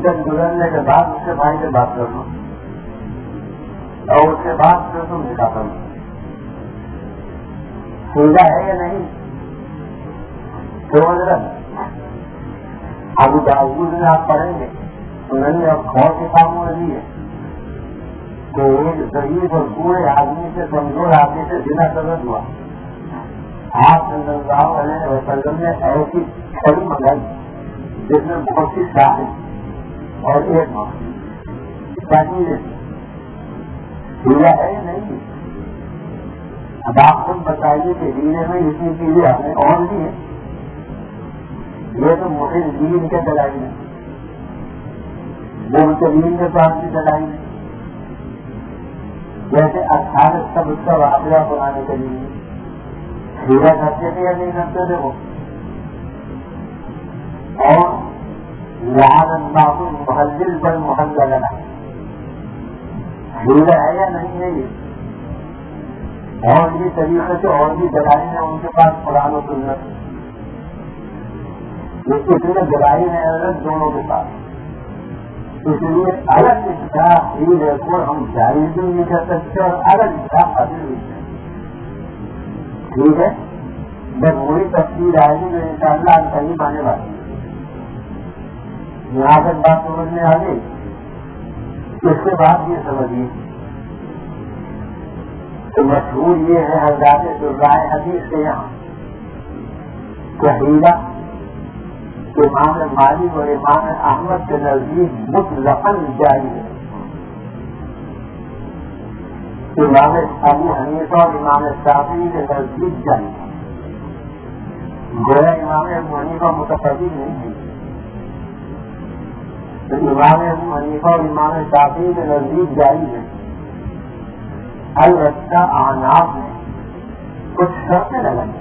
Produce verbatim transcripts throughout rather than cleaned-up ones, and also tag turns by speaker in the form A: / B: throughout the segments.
A: مدت گزرنے کے بعد اس کے بھائی سے بات کر لو اور اس کے بعد پھر تم نکاح کرو. سیدھا ہے یا نہیں؟ تو ابو داؤد میں آپ پڑھیں گے انہوں نے اور کتابوں میں دی ہے کہ ایک ضعیف اور بوڑھے آدمی سے کمزور آدمی سے زنا قدر ہوا. آپ صلی اللہ علیہ وسلم نے ایسی چھڑی منگائی جس میں بہت سی شاہد اور ایک ماں ہیلا ہے یا نہیں؟ اب آپ خود بتائیے کہ ہیلے میں اتنی چیزیں ہم نے اور دی ہیں. یہ تو مفید دین کے دلائی ہے، وہ دین کے پاس کی دلائی ہے. جیسے اٹھارہ سب اس کا واقعہ بنانے کے لیے ہیرا کرتے تھے یا نہیں کرتے تھے وہ. اور لعن اللہ المحلل بالمحلل لنا ہیرا ہے یا نہیں ہے یہ. اور یہ طریقے سے اور بھی دلائی ہیں ان کے پاس قرآن و سنت، اس لیے دلائی ہے الگ دونوں کے پاس. اس لیے الگ اصلاح ہی ہے کو ہم جاری بھی نہیں کر سکتے اور الگ اصلاح حاصل بھی نہیں. ٹھیک ہے، جب وہی تفصیل آئے گی تو ان شاء اللہ ہم صحیح مانے والی. یہاں تک بات سمجھنے آ گئی. اس کے بعد یہ سمجھیے تو مشہور یہ ہے حضرات رائے حدیث کے یہاں کہ ہیلا امام مالک اور امام احمد کے نزدیک مطلقاً جاری ہے. امام ابو حنیفہ اور امام شافعی کے نزدیک جاری ہے. گویا امام ابو حنیفہ متفرد نہیں ہے، تو امام ابو حنیفہ اور امام شافعی کے نزدیک جاری ہے. البتہ احناف نے کچھ شرطیں لگائی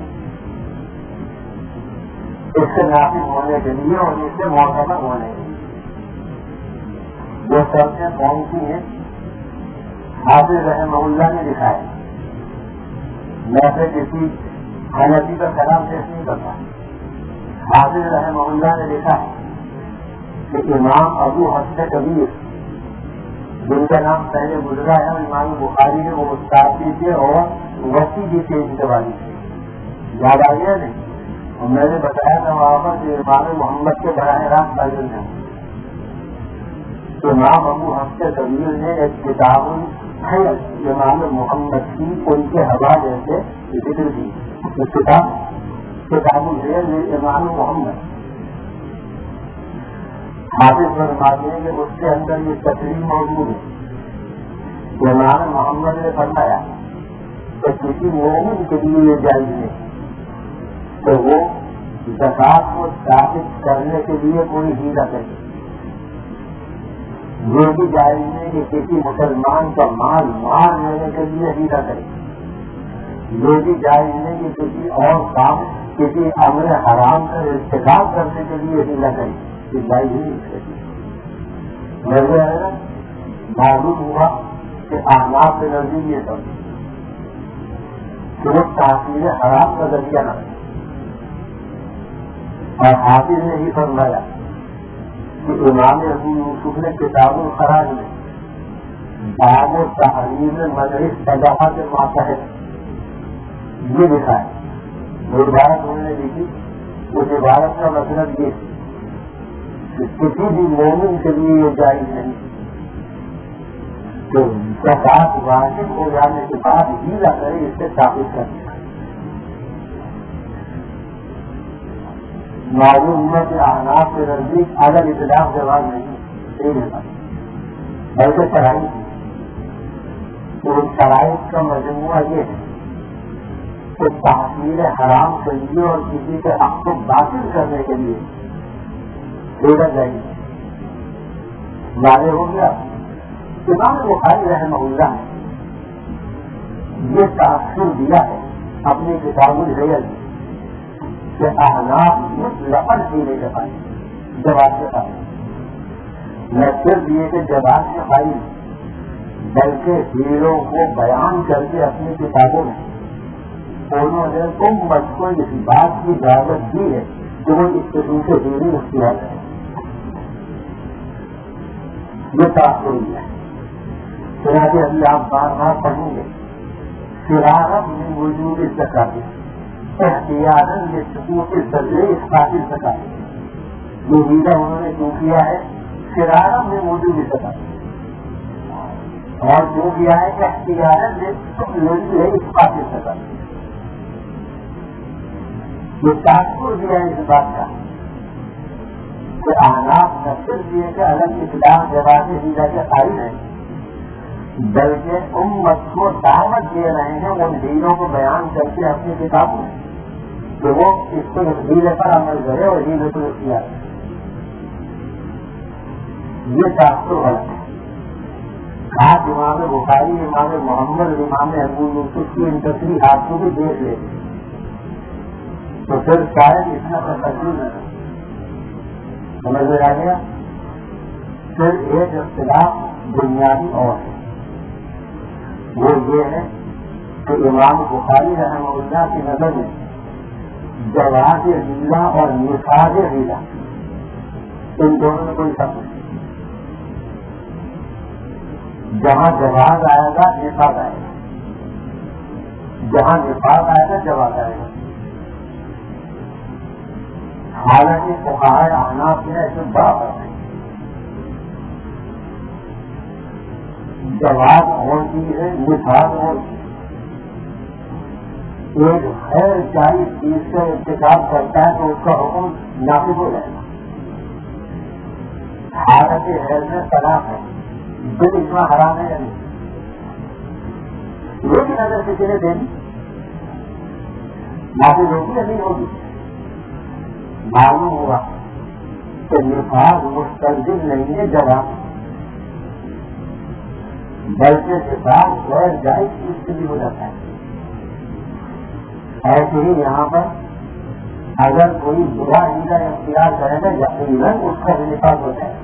A: اس سے نافذ ہونے کے لیے اور اس سے معتبر ہونے کے لیے. جو شرطیں کون سی ہیں حافظ رحمہ اللہ نے لکھا ہے. میں سے کسی حنفی کا کلام پیش نہیں کرتا. حافظ رحمہ اللہ نے لکھا ہے کہ امام ابو حفص کبیر جن کا نام پہلے گزرا ہے امام بخاری نے وہ استادی تھے اور وسیع بھی تھے ان کے والی تھے. یاد آ گیا نہیں؟ اور میں نے بتایا تھا وہاں پر کہ امام محمد کے براہ راست تعلیم ہے. تو امام ابو حفص کبیر نے ایک کتاب ہے امام محمد کی ان کے حوالے سے ذکر کی. کتاب کتاب امام محمد حافظ فرماتے ہیں کہ اس کے اندر یہ تقریر موجود ہے. امام محمد نے فرمایا کہ کسی مومن کے لیے یہ جائز نہیں تو وہ زکات کو ثابت کرنے کے لیے کوئی ہیلا کرے. یہ بھی جائز نہیں کہ کسی مسلمان کا مال مار لینے کے لیے ہیلا کرے. یہ بھی جائز نہیں کہ کسی اور کام کسی امر حرام کا ارتکاب کرنے کے لیے ہیلا کرے. یہ جائز نہیں. معلوم ہوا کہ احناف کے نزدیک یہ سب صرف تحصیل حرام کا ذریعہ نہ. اور حافظ نے ہی فرمایا کہ امام ابو یوسف نے کتاب الخراج میں باب و تحریم مدرس صدقہ کے ماتحت یہ لکھا ہے. وہ عبارت انہوں نے لکھی. اس عبارت کا مطلب یہ کہ کسی بھی مومن کے لیے یہ جائز نہیں کہ زکات واجب ہو جانے کے بعد ہیلا کرے اس سے ثابت کرنے. معلوم ہوا کہ احناف کے نزدیک الگ اطلاق جواب نہیں بلکہ شرائط تھی. تو ان شرائط کا مجموعہ یہ ہے کہ تحصیل حرام کے لیے اور کسی کے حق کو باطل کرنے کے لیے ہیلا جائے. واضح ہو گیا. امام بخاری رحمہ اللہ نے یہ تاثر دیا ہے اپنی کتاب الحیل کہ احناف مطلقاً ہیلے کے پائے جواب کے پائے نہ صرف یہ کہ جواب کے پائی بلکہ ہیلوں کو بیان کر کے اپنی کتابوں میں انہوں نے تم مجھ کو اس بات کی اجازت دی ہے کہ وہ اس قسم سے ہیلے اختیار کریں. یہ تاثری ہے. چنانچہ ابھی آپ بار بار پڑھیں گے فراغت میں وجود زکات احتیاطاً یہ سکوت بدلے اس قاتل زکات یہ ہیرا انہوں نے کیوں کیا ہے؟ فراغت میں وجود زکات اور جو کیا ہے کہ احتیاطاً یہ ہے اس قاتل زکات. یہ تاثر دیا ہے اس بات کا کہ احناف نہ صرف یہ کہ الگ اسلام جواب ہیرا کے قائل ہیں بلکہ امت کو دعوت دے رہے ہیں ان دینوں کو بیان کر کے اپنی کتابوں میں کہ وہ اس کو ہیلے پر عمل کرے اور ہیلے کو کیا. یہ تاثر غلط ہے. آپ امام بخاری امام محمد امام ابو یوسف کی ان تصریحات کو بھی دیکھ لیتے تو پھر شاید اس میں تقسیم نہ سمجھ میں آ گیا. پھر ایک اختلاف بنیادی اور ہے وہ یہ ہے کہ امام بخاری رحمہ اللہ کی نظر میں جواز غیلہ اور نفاذ غیلہ ان دونوں میں کوئی فرق نہیں. جہاں جواز آئے گا نفاذ آئے گا, جہاں نفاذ آئے گا جواز آئے گا. حالانکہ فقہائے احناف میں ایسے بڑا فرق ہے. جواز ہوتی ہے نفاذ ہوتی ہے. ایک خیر چاہیے چیز کا ارتکاب کرتا ہے تو اس کا حکم نافذ ہو جائے گا. حالت حیض میں طلاق ہے دل اتنا حرام ہے یا نہیں, لیکن اگر کسی نے دینی نافذ ہوگی یا نہیں ہوگی. معلوم ہوا کہ نفاذ مستلزم نہیں ہے جواب بلکہ نفاذ غیر جائز چیز سے بھی ہو جاتا ہے. ایسے ہی یہاں پر اگر کوئی برا ہیلا اختیار کرے گا یقیناً اس کا بھی نفاذ ہو جائے گا.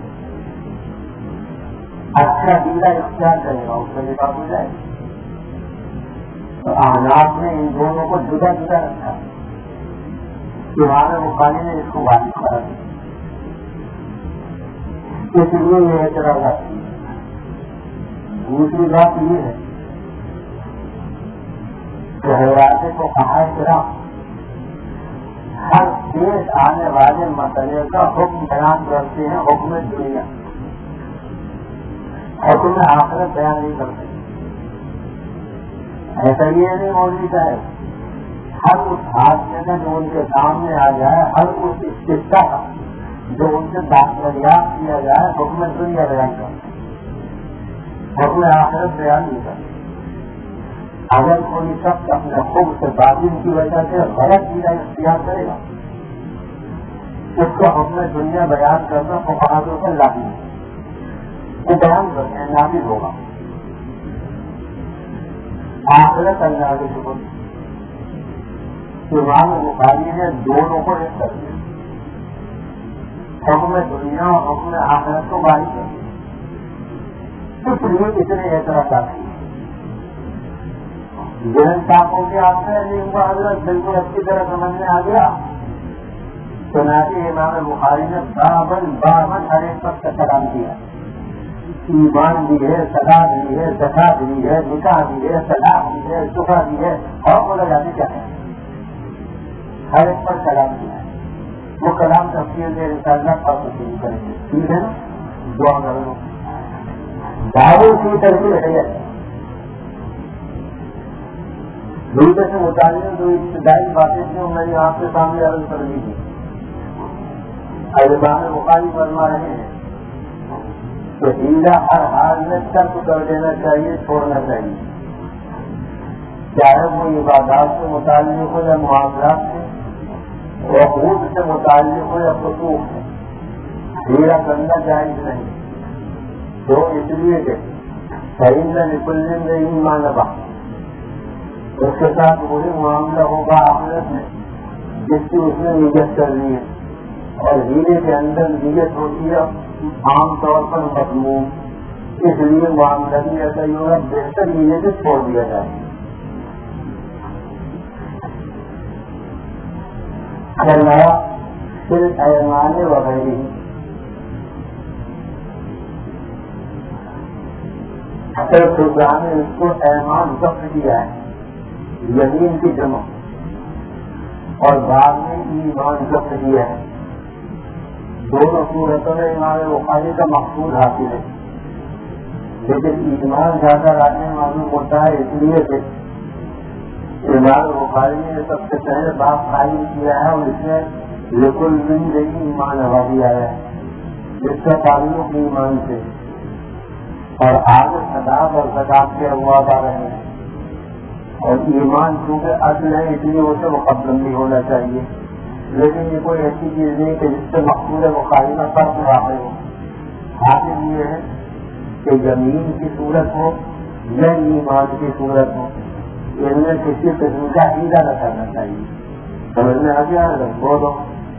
A: اچھا ہیلا اختیار کرے گا اس کا نفاذ ہو جائے گا. تو احناف نے ان دونوں کو جدا جدا رکھا. امام بخاری نے اس کو واضح کرا دیا. اس لیے یہ اعتراض آتی ہے. دوسری بات یہ ہے کہ حضرات کو کہا کرا ہر پیش آنے والے مسئلے کا حکم بیان کرتے ہیں. حکم دنیا حکم آخرت بیان نہیں کرتے. ایسا یہ نہیں مولوی صاحب ہر اس حادثے کا جو ان کے سامنے آ جائے, ہر اس استفتا کا جو ان سے دریافت کیا جائے حکم دنیا بیان کرتے ہیں, حکم آخرت بیان نہیں کرتے. اگر کوئی شخص اپنے خود سے باطن کی وجہ سے غلط ہیلا اختیار کرے گا اس کا حکم دنیا بیان کرنا فقہاؤں پر لازم ہے. وہ بیان کرتے ہیں نافذ ہوگا. آخرت اللہ کے شکر امام بخاری نے دونوں کو ایک کر دیا. حکم دنیا اور حکم آخرت کو باہر کر دیا. اس لیے اتنے اعتراضات ہیں. ذہن صاف ہو گیا آپ نے نہیں ہوا حضرت بالکل اچھی طرح سمجھ میں آ گیا. چنانچہ امام بخاری نے بابن بابن ہر ایک وقت کا کلام کیا. ایمان بھی ہے, صلاح بھی ہے, زکات بھی ہے, نکاح بھی ہے, طلاق بھی ہے, شفا بھی ہے, اور بولا جانے کیا ہے ہر ایک پر کلام کیا ہے. وہ کلام تفصیل سے انشاءاللہ اور تفصیل کریں گے. ٹھیک ہے نا. دعا کرو دعوت کی تربیت ہے. دوسرے سے متعلق جو ابتدائی باتیں تھیں میں نے آپ کے سامنے عرض کر دی تھی. امام بخاری فرما رہے ہیں کہ ہیلا ہر حال میں ترک کر دینا چاہیے, چھوڑنا چاہیے, چاہے وہ عبادات سے متعلق ہو یا معاملات سے, عقود سے متعلق ہو یا خصوص سے. ہیلا کرنا جائز نہیں. تو اس لیے کہ صحیح نہ نکل نہیں مانبا اس کے ساتھ وہی معاملہ ہوگا آخرت میں جس کی اس نے نیت کرنی ہے. اور ہیلے کے اندر نیت ہوتی ہے عام طور پر مضمون, اس لیے معاملہ بھی ایسا ہی ہوگا بہتر ہیلے سے چھوڑ دیا جائے. پھر ایمان وغیرہ پھر خدا نے اس کو ایمان ضبط کیا ہے، یمین کی جمع، اور بعد میں ایمان ضبط کیا ہے. دونوں صورتوں میں امام بخاری کا مقصود حاصل ہے، لیکن ایمان زیادہ لانے معلوم ہوتا ہے اس لیے کہ امام بخاری نے سب سے پہلے بات قائم کیا ہے اور اس میں بالکل نہیں رہی ایمان آبادی آیا ہے جس کا تعلق ایمان سے، اور آگے صداق اور زکات کے ابواب آ رہے ہیں. اور ایمان چونکہ عدل ہے اس لیے اسے مقدم بھی ہونا چاہیے، لیکن یہ کوئی ایسی چیز نہیں کہ جس سے مقصود بخاری کا فرق واقع ہو. حاصل یہ ہے کہ زمین کی صورت ہو یا ایمان کی صورت ہو، ان میں کسی قسم کا ہیلا نہ کرنا چاہیے. سمجھ میں آ گیا بولو.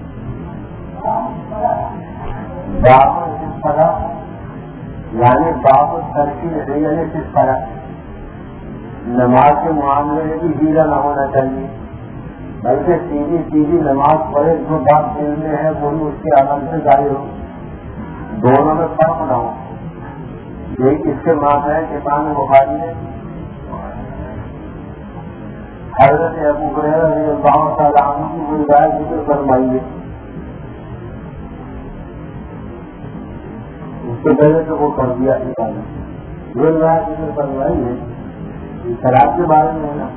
A: باب کس طرح یعنی باب ترقی ہے، یعنی کس طرح نماز کے معاملے میں بھی ہیلا نہ ہونا چاہیے، بلکہ سیدھی سیدھی نماز پڑھے، جو بات دل میں ہے وہی اس کے عمل سے ظاہر ہو، دونوں میں فرق نہ ہو. یہ اس کے معنی ہے کہ امام بخاری نے حضرت ابو ہریرہ رضی اللہ تعالیٰ عنہ کی وہ روایت ذکر فرمائی ہے. اس سے پہلے تو وہ کر دیا وہ روایت ذکر فرمائی ہے شراب کے بارے میں ہے نا.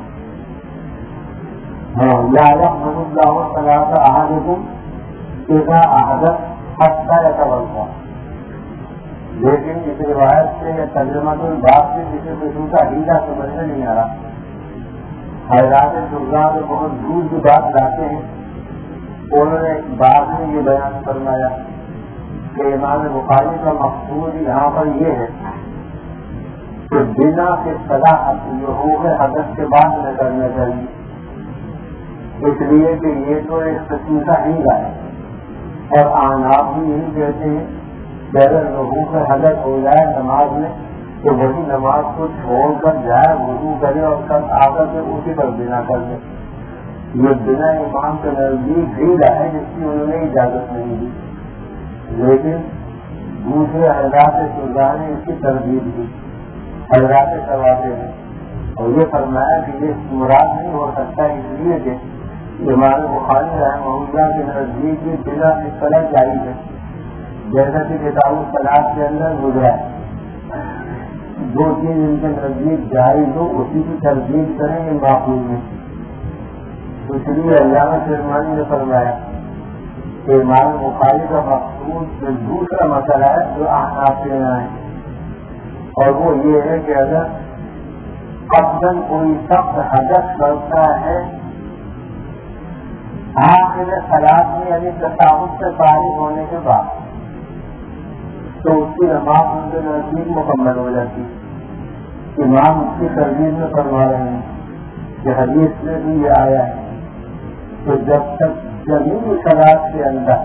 A: ہاں یا یحمد اللہ صلاۃ احدکم اذا احدث حتی یتوضا، لیکن اس روایت سے یا ترجمہ الباب سے کسی قسم کا ہیلا سمجھ میں نہیں آ رہا. حضرات شرگاہ میں بہت دور کی بات لاتے ہیں. انہوں نے بعد میں یہ بیان فرمایا کہ امام بخاری کا مقصود یہاں پر یہ ہے کہ بنا کے صلاحت حقوق حدث کے بعد نہ کرنا چاہیے، اس لیے کہ یہ تو ایک قسم کا ہیلا ہے. اور آناب بھی یہی کہتے ہیں کہ اگر حقوق حدث ہو جائے نماز میں تو وہی نماز کو چھوڑ کر جائے، وضو کرے اور کل آ کر کے اسی پر بنا کر دے. یہ بنا امام کے نزدیک ہیلا ہے جس کی انہوں نے اجازت نہیں دی، لیکن دوسرے حضرات شرگاہ نے اس کی تردید دی حضرات کرواتے ہیں. اور یہ فرمایا کہ یہ مراد نہیں ہو سکتا، اس لیے کہ امام بخاری رحمہ اللہ کے نزدیک بھی بنا اس طرح جائز ہے، جیسا کہ کتاب الصلاۃ کے اندر گزرا ہے. جو چیز ان کے نزدیک جائز ہو اسی کی تردید کریں یہ معقول ہے. اس لیے علامہ شرمانی نے فرمایا کہ امام بخاری کا مقصود دوسرا مسئلہ ہے جو احناف کے یہاں ہے، اور وہ یہ ہے کہ اگر قصداً کوئی شخص حدث کرتا ہے آخر صلاۃ میں یعنی تصاوت سے فارغ ہونے کے بعد تو اس کی نماز ان کے نزدیک مکمل ہو جاتی. امام اس کی ترغیب میں فرما رہے ہیں کہ حدیث میں بھی یہ آیا ہے کہ جب تک جمیع صلاۃ کے اندر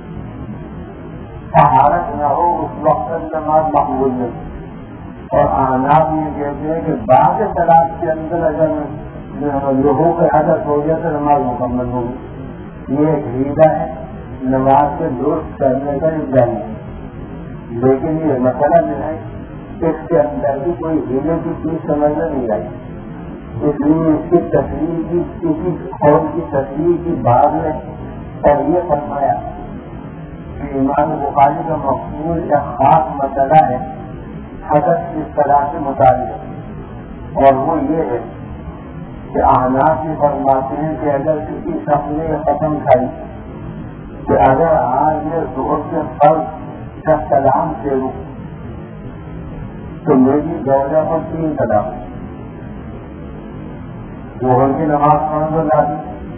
A: طہارت نہ ہو اس وقت نماز مقبول نہیں. اور احناف یہ کہتے ہیں کہ بعض صلاۃ کے اندر اگر لوگوں کا حدث ہو گیا تو نماز مکمل ہوگی. یہ ایک ہیلا ہے نماز کے درست کرنے کا انتظام ہے، لیکن یہ مسئلہ جو ہے اس کے اندر بھی کوئی ہیلے کی چیز سمجھ میں نہیں آئی. اس لیے اس کی تصویر کی کسی قوم کی تصویر کی بعد میں اور یہ فرمایا کہ امام بخاری کا مقصود ایک خاص مسئلہ ہے حدث اس طرح سے متعلق، اور وہ یہ ہے کہ احناف یہ فرماتے ہیں کہ اگر کسی شخص نے یہ قسم کھائی کہ اگر آج یہ زہر کے فرض کا سلام سے رک تو میری درجہ پر تین سلام زہر کی نماز پڑھ دو جاتی،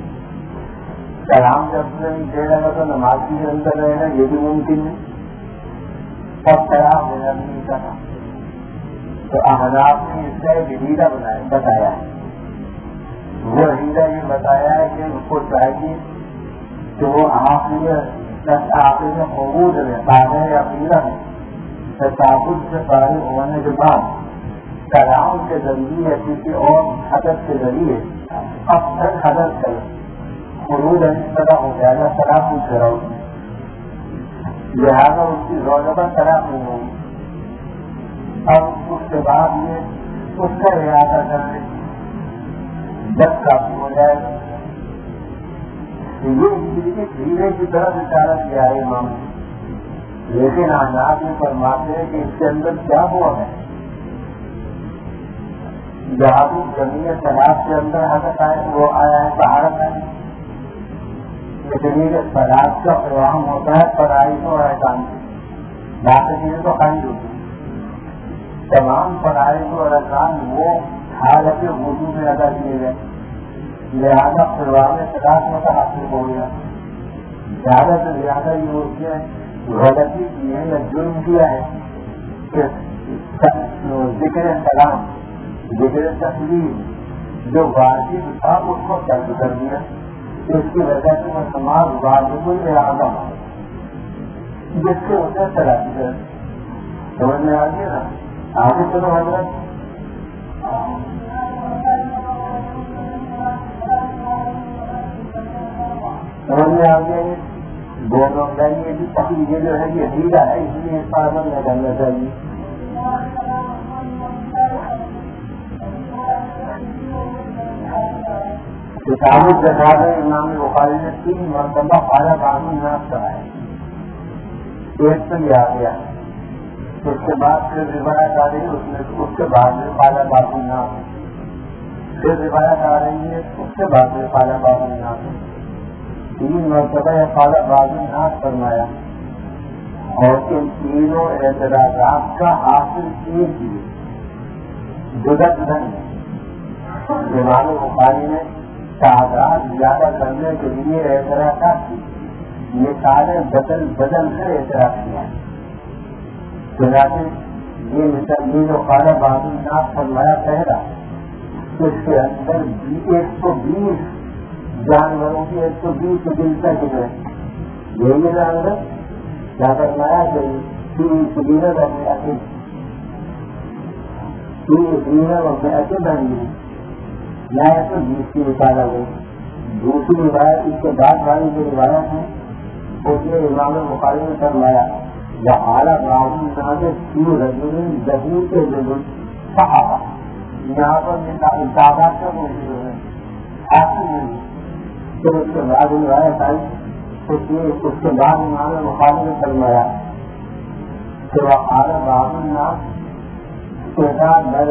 A: سلام جب سے نہیں دے رہا تو نماز کے اندر رہے گا یہ بھی ممکن ہے، اور سلام دینا بھی نہیں کرنا. تو احناف نے اس کا ایک ہیلا بنایا بتایا ہے. وہ ہیلا یہ بتایا ہے کہ اس کو چاہیے کہ وہ آخر آخر میں قبول ہے تازہ یا پیلا ہے تصاوت سے فارغ ہونے کے بعد سلام کے ذریعے یا کسی اور حدث کے ذریعے اب تک حدث کرے خروج اس طرح ہو جائے گا، سلام پوچھ رہا ہوں لہٰذا اس کی روزہ پر سلام نہیں ہوگی. اب اس کے بعد یہ اس کا ارادہ کرنے جب کافی ہو جائے گا یہ دھیرے کی طرف اشارہ کیا ہے امام نے. لیکن آنات میں فرماتے ہیں کہ اس کے اندر کیا ہوا ہے. جہاں زمین سلاد کے اندر حضرت آئے وہ آیا ہے طہارت آئی. لیکن یہ سلاد کا پروام ہوتا ہے فرائض اور احکام سے. باقی چیزیں تو خالی ہوتی ہیں. تمام فرائض اور احکام وہ حالت وضو میں ادا کیے گئے. لہٰذا پروام سلاد میں تو حاصل ہو گیا. زیادہ سے زیادہ یہ ہوتی ہے غلطی کی ہے یا جرم کیا ہے کہ ذکر سلام ذکر تسلیم جو واجب تھا اس کو ترک کر دیا. اس کی وجہ سے وہ تمام واجب الارادہ جس کے وجہ سے راضی کر سمجھ میں آ گیا نا. آگے چلو حضرت سمجھ میں آ گیا. دونوں یہ بھی تقریبا جو ہے یہ ہیرا ہے اس لیے اس پر عمل نہ کرنا چاہیے. کتاب الزکات میں امام بخاری نے تین مرتبہ پالا قانون ناز کرایا. ایک تو یہ آ گیا. اس کے بعد پھر روایت آ رہی ہے اس میں اس کے بعد میں پالا قانون ناز. پھر روایت آ رہی ہے اس کے بعد میں پالا قانون ناز. تین مرتبہ یہ پالا قانون ناز فرمایا اور ان تینوں اعتراضات کا حاصل ایک ہی جدا جدا امام بخاری نے تعداد زیادہ کرنے کے لیے اعتراضات کی مثالیں بدل بدل کر اعتراض کیا. چنانچہ یہ مثال یہ جو خالہ بہادر ناز فرمایا پہلا اس کے اندر ایک سو بیس جانوروں کی ایک سو بیس دل تک ہے. یہی نا اندر کیا فرمایا کہ تین سبیرت اپنے اصل تین سبیرت اپنے اصل بن گئی نہ تو بیس کی نکالا گئی. دوسری روایت اس کے بعد والی جو روایت ہے اس میں امام بخاری نے فرمایا یا اعلیٰ راہم نازک کیوں رجل جبور کے رجل صحابہ. یہاں پر تعداد کا موجود ہے حاصل نہیں. پھر اس کے بعد روایت آئی اس میں اس کے بعد امام بخاری نے فرمایا کہ وہ اعلیٰ راہم ناز کے ساتھ میں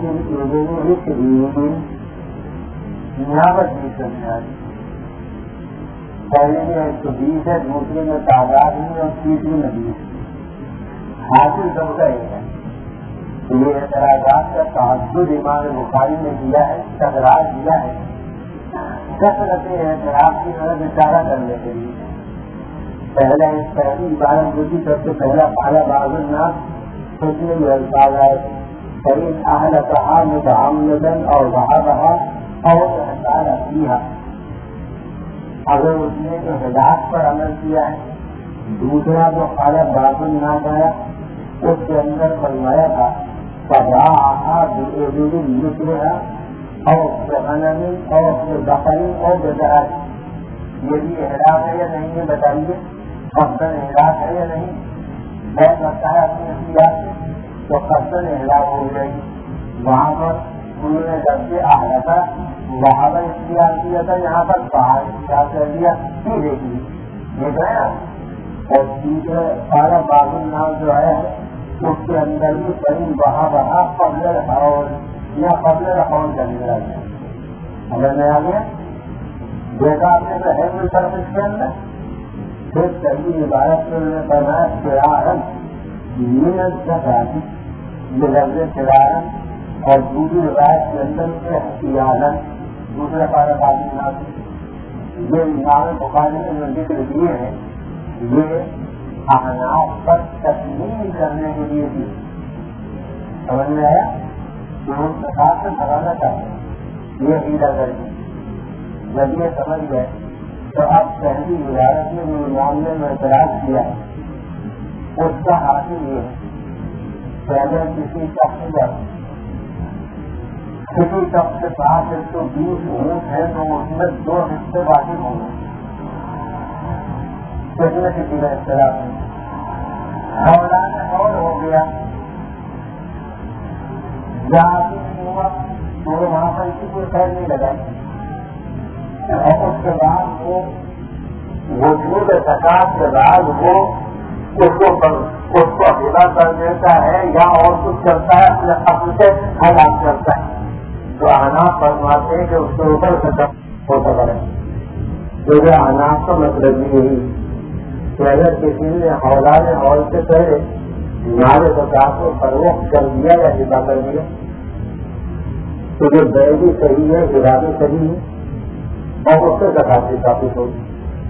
A: یہاں پر بیس کرنے آ رہی. پہلے میں ایک سو بیس ہے دوسرے میں تعداد نہیں اور تیسری میں بیس. حاصل سب کا یہ ہے. یہ اعتراضات کا تعدد امام بخاری نے کیا ہے تکرار دیا ہے کثرت اعتراض کی طرف اشارہ کرنے کے لیے. پہلا اس پہلی عبارت جو تھی سب سے پہلا پالا باز الناس اس میں یہ الفاظ آئے قریب اہل کہا متعمدن اور وہاں رہا اور احسان کیا. اگر اس نے جو ہدایت پر عمل کیا ہے دوسرا جو پالا باز الناس آیا اس کے اندر فرمایا تھا فضاعها بإبل مثلها اور بغنم اور بقر اور بجرات. یہ بھی احراف ہے یا نہیں یہ بتائیے. قصدن احراف ہے یا نہیں. بہت لگتا ہے اپنی اختیار سے تو قصدن احراف ہو جائے گی. وہاں پر انہوں نے جب سے احرا وہاں پر اختیار کیا تھا یہاں پر پہاڑ اختیار کر دیا پھر دیکھیے یہ گیا. اور تیسرا سارا باغ الناس جو ہے اس کے اندر بھی کہیں وہاں وہاں قبل رہاؤ یا قبل رہاؤ کرنے لگا. اگر میں آ گیا دیکھا آپ نے تو ہے کوئی طرف اس کے اندر پھر صحیح عبارت میں انہوں نے فرمایا فرارن محنت کا ساتھی یہ لفظ فرارن اور دوسری روایت کے اندر احتیاطاً دوسرا پارا بازی ناز یہ امام بخاری نے جو ذکر دیے ہیں یہ احناف پر تسلیم کرنے کے لیے بھی سمجھ میں آیا کہ ان کے ساتھ سے بھرانا چاہتے یہ ہیرا کر کے جب یہ سمجھ گئے تو اب پہلی عبارت میں جو معاملے میں اعتراض کیا ہے اس کا حاصل یہ ہے پہلے کسی شخص پر کسی شخص کے پاس ایک سو بیس اونٹ ہے تو اس میں دو حصے واقف ہوں گے. کسی کسی کا اختلاف نہیں. مولانا اور ہو گیا جہاں نہیں ہوا تو وہاں پر کسی کو خیر نہیں لگائی، اور اس کے بعد وہ وجود زکات کے بعد وہ اس کو اس کو اکیلا کر دیتا ہے یا اور کچھ کرتا ہے، اپنے اپنے سے ہلاک کرتا ہے، تو احناف فرماتے ہیں کہ اس کے اوپر زکات ہوتا ہے۔ کیونکہ احناف کا مطلب یہی کہ اگر کسی نے حولان حول سے پہلے مال زکات کو فروخت کر دیا یا ہبا کر دیا تو یہ بے بھی صحیح ہے، ہبا بھی صحیح ہے، اور اس سے زکات بھی ثابت ہوگی۔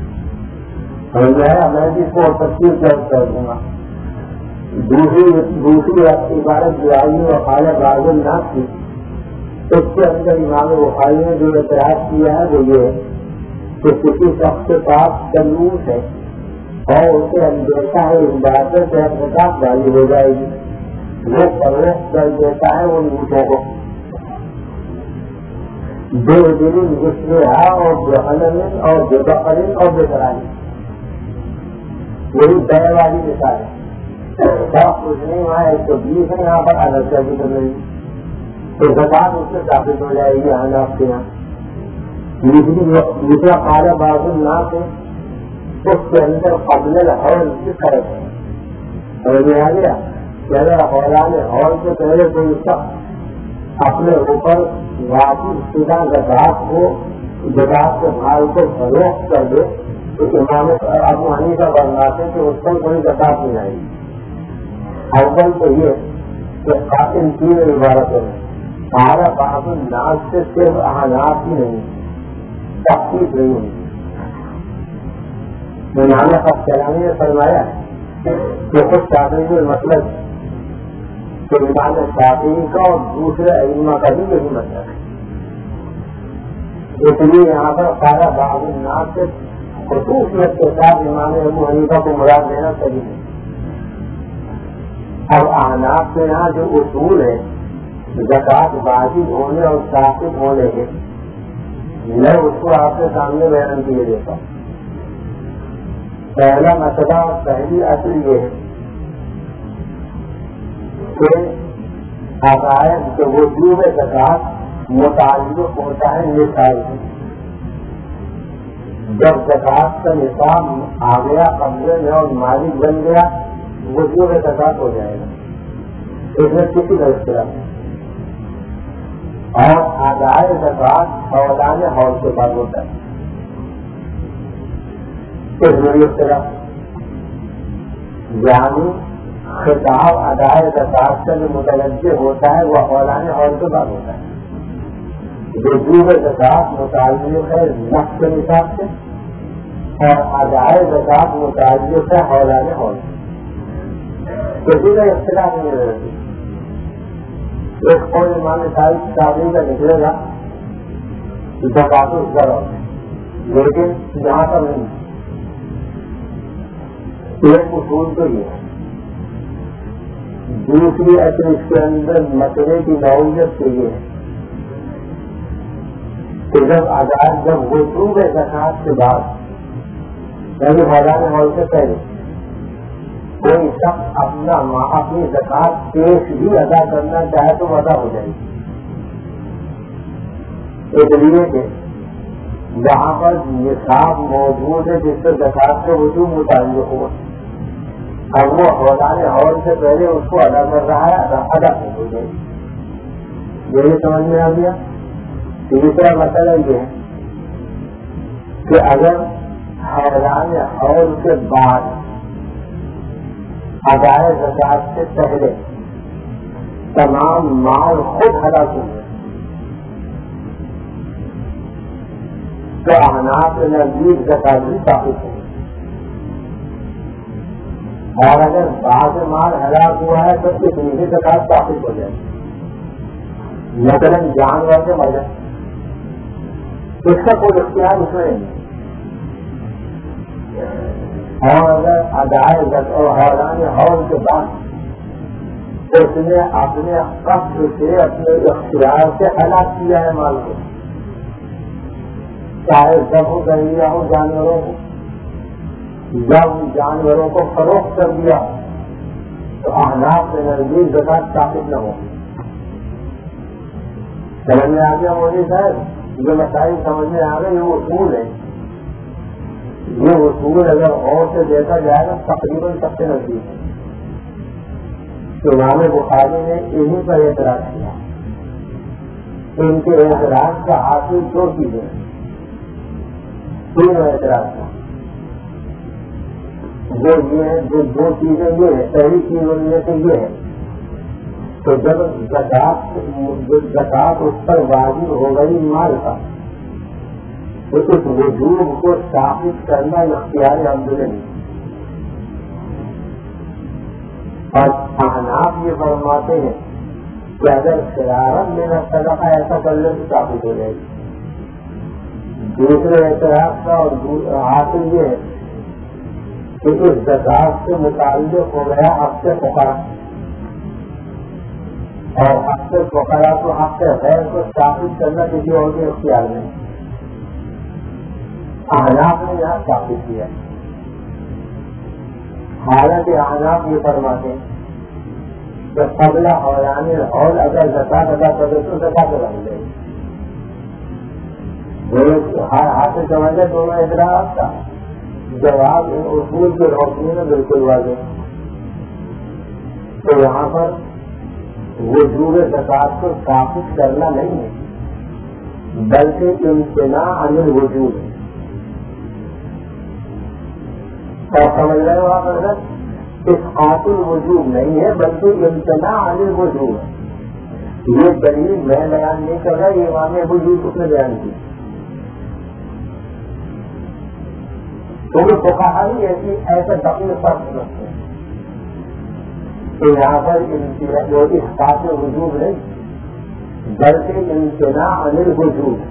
A: میں بھی اس کو تفصیل کر دوں گا۔ دوسری دوسری عبارت جو آئی ہے وقال بعض الناس کی، اس کے اندر امام بخاری نے جو اعتراض کیا ہے وہ یہ ہے کہ کسی شخص کے پاس تنور ہے اور اسے اندیشہ ہے اس بات سے زکات جاری ہو جائے گی، وہ فروخت کر دیتا ہے ان اونٹوں کو بے دل غسلہ اور جہنم اور بے بقرین اور بے قراری، وہی بے والی مثال ہے، سب کچھ نہیں وہاں ایک سو بیس ہے، یہاں پر الگ سے بھی کر رہی تو زکات اس سے ثابت ہو جائے گی احناف کے یہاں۔ دوسرا قال بعض الناس ہے، اس کے اندر قبل الحول کی فرق ہے، سمجھ میں آ گیا کہ اگر حولان حول سے پہلے کوئی شخص اپنے اوپر واجب شدہ زکات کو زکات کے مال کو فروخت کر دے تو امام ابو حنیفہ فرماتے ہیں کہ اس پر کوئی زکات نہیں آئے گی۔ اول تو یہ کہ قاتل تین عبارتوں میں سارا بعض الناس سے صرف احناف ہی نہیں تخصیص نہیں ہوئی۔ امام قسطلانی نے فرمایا کہ خود شافعی میں مطلب کہ امام شافعی کا اور دوسرے ائمہ کا بھی یہی مطلب ہے، اس لیے یہاں پر سارا بعض الناس سے خصوصیت کے ساتھ امام ابو حنیفہ کو مراد دینا صحیح ہے۔ اب احناف کے یہاں جو اصول ہے زکات واجب ہونے اور ثابت ہونے کے، میں اس کو آپ کے سامنے بیان کیے دیتا ہوں۔ پہلا مسئلہ اور پہلی اصل یہ ہے کہ عقائد کے وجوب زکات متعلق ہوتا ہے نصاب سے۔ جب زکات کا نصاب آ گیا قبضے میں اور مالک بن گیا وجوب زکات ہو جائے گا، اس میں کسی کا اختلاف نہیں۔ اور ادائے زکات حولان حول کے بعد ہوتا ہے، اس میں اختلاف یعنی خطاب ادائے زکات کا جو متوجہ ہوتا ہے وہ حولان حول کے بعد ہوتا ہے۔ وجوب زکات متعلق ہے نفس کے نصاب سے اور ادائے زکات متعلق ہے حولان حول، کسی کا اختلاف نہیں رہتی۔ ایک قول امام شافعی کا نکلے گا زکات الضرر، لیکن یہاں پر نہیں۔ ایک اصول تو یہ ہے، دوسری اصل اس کے اندر مسئلے کی نوعیت سے یہ ہے کہ جب آزاد جب وجوب زکات کے بعد یعنی حولان حول سے پہلے کوئی شخص اپنا اپنی زکات پیش بھی ادا کرنا چاہے تو ادا ہو جائے گی، اس لیے کہ جہاں پر نصاب موجود ہے جس سے زکات کا وجوب متعلق ہوا، اب وہ حولان حول سے پہلے اس کو ادا کر رہا ہے، ادا نہیں ہو جائے گی۔ یہی سمجھ میں آ گیا۔ تیسرا مسئلہ یہ ہے کہ اگر حولان حول کے بعد ادائے زکات سے پہلے تمام مال خود ہلاک ہوئے تو احناف کے نزدیک زکات بھی ثابت ہے، اور اگر بعض مال ہلاک ہوا ہے تو اس لیے زکات ثابت ہو جائے، مثلاً جانور سے مر جائے، اس کا کوئی اختیار اس میں نہیں۔ اور اگر ادائے حولان حول کے بعد اس نے اپنے قصد سے اپنے اختیار سے ہلاک کیا ہے مال کو، چاہے ذبح کر لیا ہو جانوروں کو، جب جانوروں کو فروخت کر دیا تو احناف کے نزدیک زکات ثابت نہ ہو، سمجھ میں آ گیا مودی صاحب؟ جو مسائل سمجھ میں آ گئے یہ اصول ہے. یہ اصول اگر اور سے دیکھا جائے گا تقریباً سب سے نزدیک ہے. امام بخاری نے انہیں پر اعتراض کیا. ان کے اعتراض کا حاصل دو چیزیں تین اعتراض کا وہ یہ ہے جو دو چیزیں یہ ہے. پہلی چیز ان میں سے یہ ہے تو جب زکات زکات اس پر واجب ہو گئی مال کا تو اس وجوب کو ثابت کرنا اختیار عبد نہیں. اور احناف یہ فرماتے ہیں کہ اگر شرارت میں نہ صدقہ ایسا کر لے تو ثابت ہو جائے گی. دوسرے اعتراض کا اور حاصل یہ ہے کہ اس زکات سے متعلق ہو گیا حق سے فقراء اور حق سے فقراء کو حق سے غیر کو ثابت کرنا کسی اور کے اختیار میں. احناف نے یہاں ثابت کیا. حالانکہ احناف یہ فرماتے ہیں کہ قبل حولان الحول اگر زکات ادا کرے تو زکات ادا ہو جائے گی. ہاتھ سے سمجھے دونوں اعتراض کا جواب اصول کی روشنی میں بالکل واضح. تو یہاں پر وجوب زکات کو ثابت کرنا نہیں ہے بلکہ امتناع عن الوجوب ہے. اور سمجھ رہے ہو آپ حضرت اسقاط الوجوب نہیں ہے بلکہ امتناع عن الوجوب ہے. یہ دلیل میں بیان نہیں کر رہا, یہ امام ابو یوسف نے بیان کی. تو وہ فقہا ہی ایسی ایسا دقیق فرق رکھتے ہیں کہ یہاں پر جو اسقاط وجوب نہیں بلکہ امتناع عن الوجوب.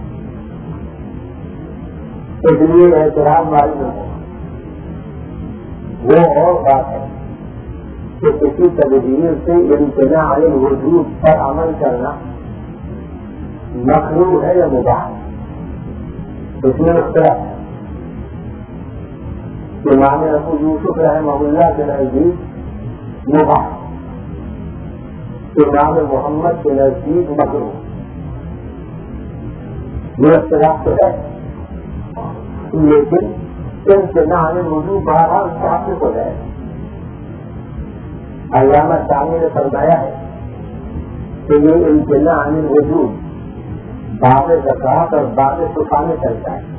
A: اس لیے احترام والی ہو وہ اور بات ہے کہ کسی تدبیر سے امتناع عن الوجوب پر عمل کرنا مکروہ ہے یا مباح ہے. اس میں اختلاف ہے. امام ابو یوسف رحمہ اللہ کے نزدیک مباح, امام محمد کے نزدیک مکروہ. یہ اختلاف تو ہے لیکن امتناع عن الوجوب بہرحال ثابت ہو جائے. علامہ ثانی نے فرمایا ہے کہ یہ امتناع عن الوجوب باب زکات اور باب شفا میں چلتا ہے.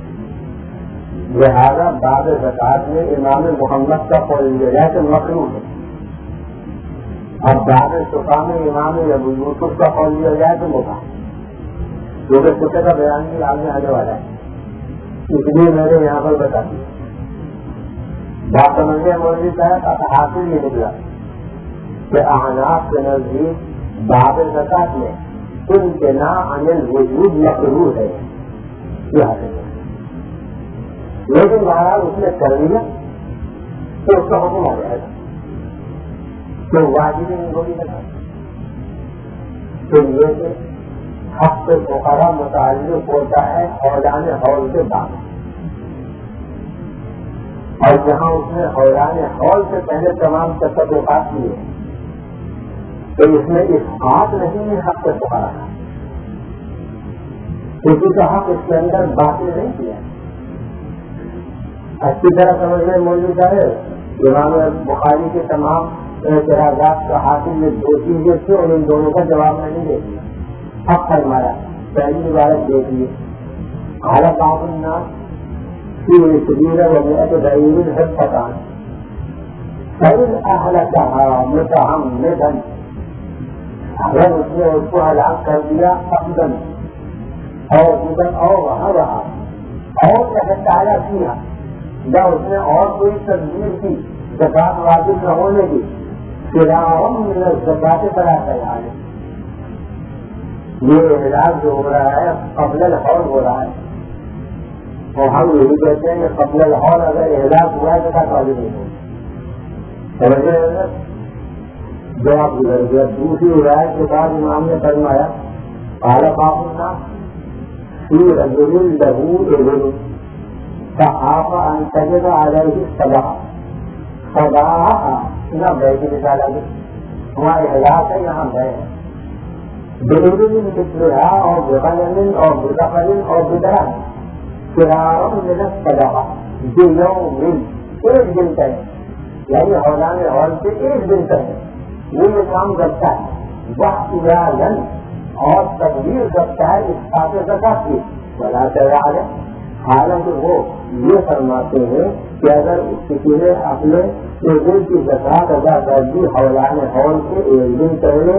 A: لہذا باب زکات میں امام محمد کا قول لیا جائے تو مکروہ ہے اور باب شفا میں امام ابو یوسف کا قول لیا جائے تو مباح. کیونکہ شفے کا بیان بھی آگے آنے والا ہے اس لیے میں نے یہاں پر بتا دیا. بات سمجھے مولوی صاحب حاصل یہ نکلا کہ احناف کے نزدیک باب زکات میں امتناع عن الوجوب مکروہ ہے. یہ حاصل ہے لیکن بہرحال اس نے کر لیا تو اس کا حکم آ جائے گا تو واجب نہیں ہوگی زکات. تو یہ کہ حق سے فقراء متعلق ہوتا ہے حولان حول کے بعد, اور جہاں اس نے حولان حول سے پہلے تمام تصرفات کیے تو اس میں اسقاط نہیں ہے حق سے فقراء کا. کسی کا حق اس کے اندر باطل نہیں کیا. اچھی طرح سمجھ لیں مولوی صاحب امام بخاری کے تمام اعتراضات کا حاصل یہ دو چیزیں تھیں اور ان دونوں کا جواب میں نہیں دے دیا. حق فرمایا پہلی عبارت دیکھیے اعلیٰ باب الناس کی سبیر وجہ غیر الحفظان فإن أهلكها متعمدا اگر اس نے اس کو ہلاک کر دیا عمدن اور ادھر اور وہاں رہا اور احتایا کیا یا اس نے اور کوئی تدبیر کی زکات واجب نہ ہونے کی فراہم من الزکات فلا تیار. یہ اعلان جو ہو رہا ہے قبل الحول ہو رہا ہے اور ہم یہی کہتے ہیں کہ قبل الحول اگر اعلان ہوا ہے تو زکات واجب نہیں ہوگی. سمجھے جواب گزر گیا. دوسری روایت کے بعد امام نے فرمایا اعلیٰ باب الناس فی رجل له ابن فخاف ان تجد علیہ صدقہ. صدقہ نہ بے کی مثال آگے وہاں احلاق ہے یہاں بے ہے. بعلم مثلها أو بغنم أو ببقر أو بدرهم فرارا من الصدقة بيوم ایک دن تک، یعنی حولان حول سے ایک دن تک وہ یہ کام کرتا ہے، وقت اعلان اور تدبیر کرتا ہے اس خاطر زکات کی بلا تیار ہے. حالانکہ وہ یہ فرماتے ہیں کہ اگر کسی نے اپنے دن کی زکات ادا کر دی حولان حول سے ایک دن پہلے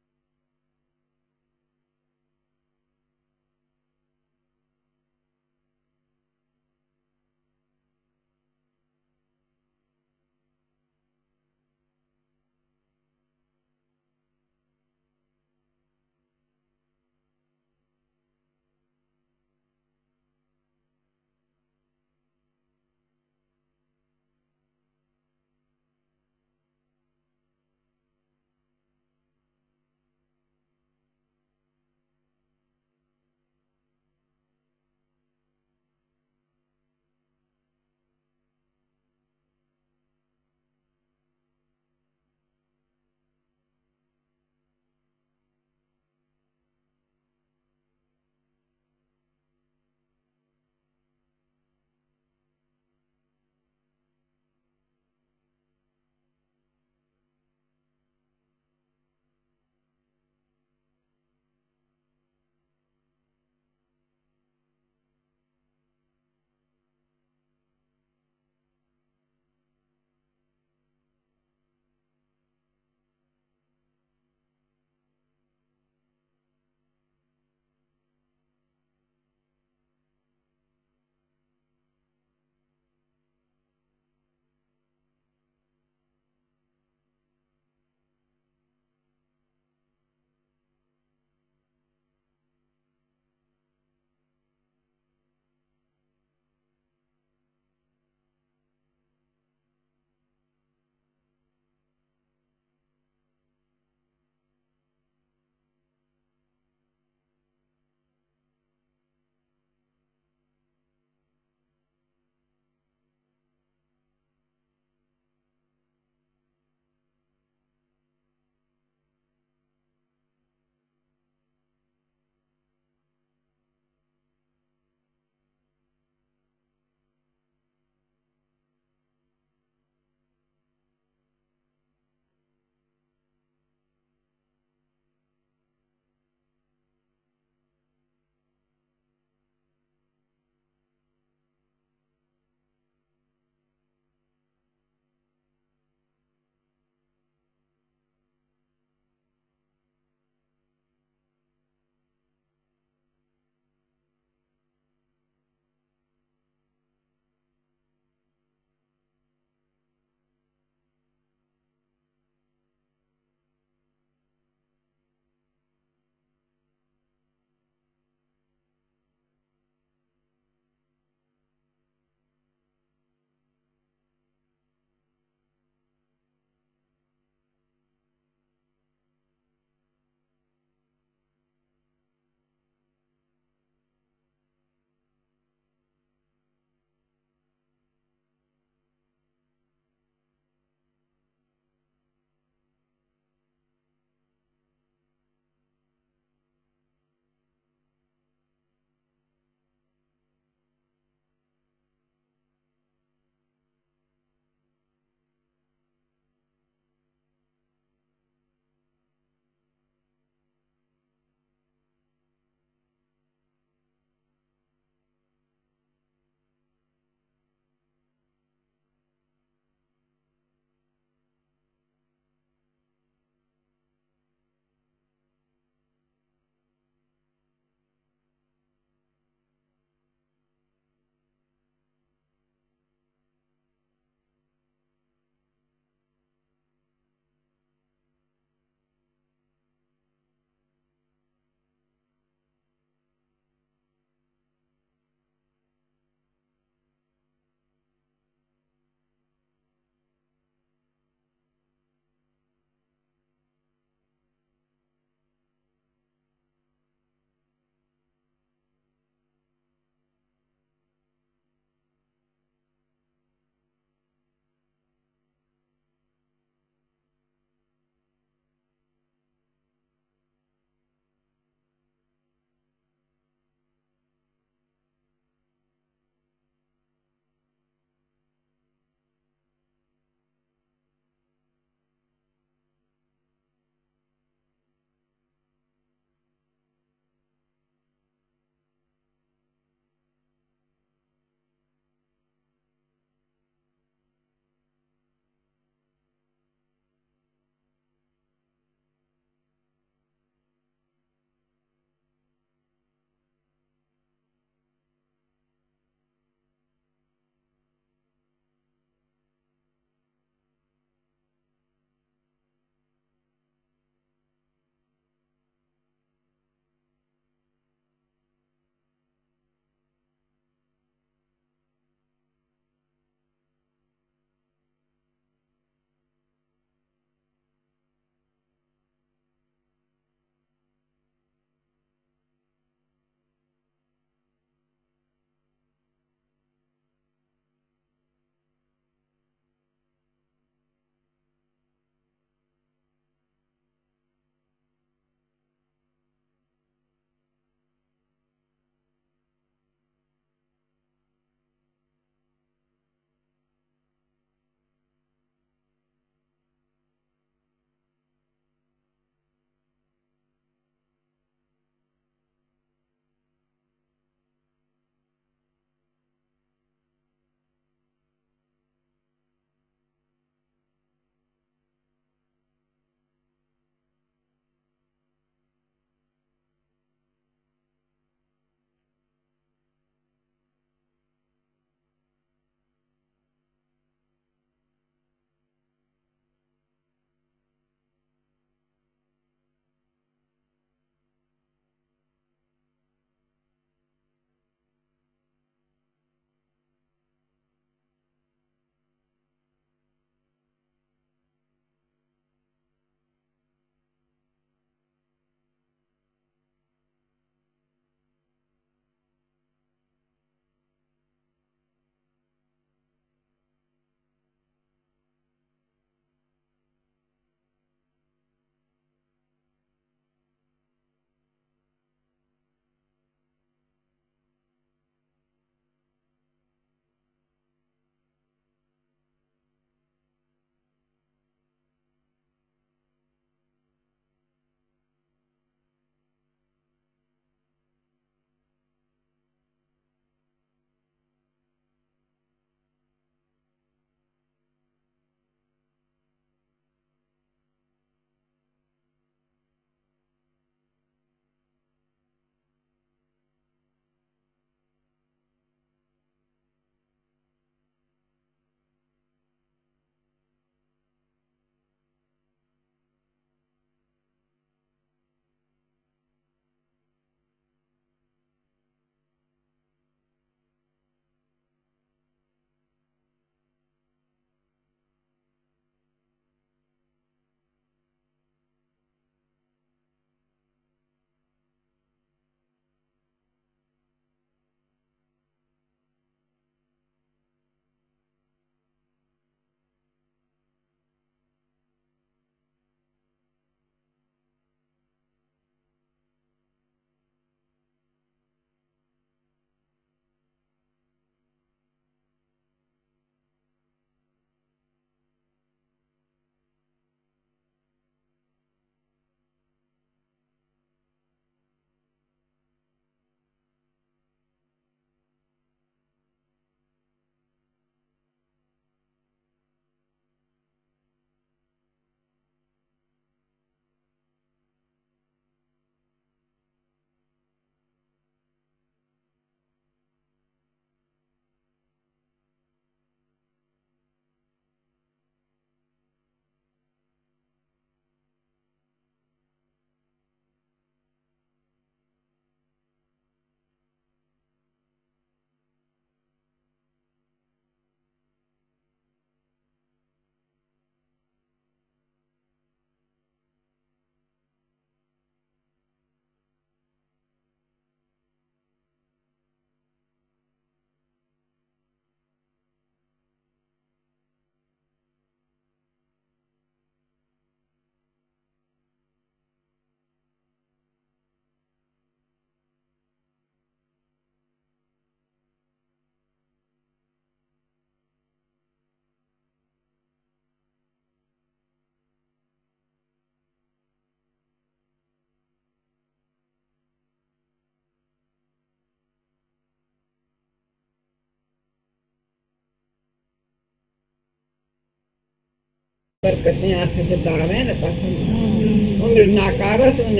B: برکتیں آنکھ سے داڑیں نہ پسند ناکارس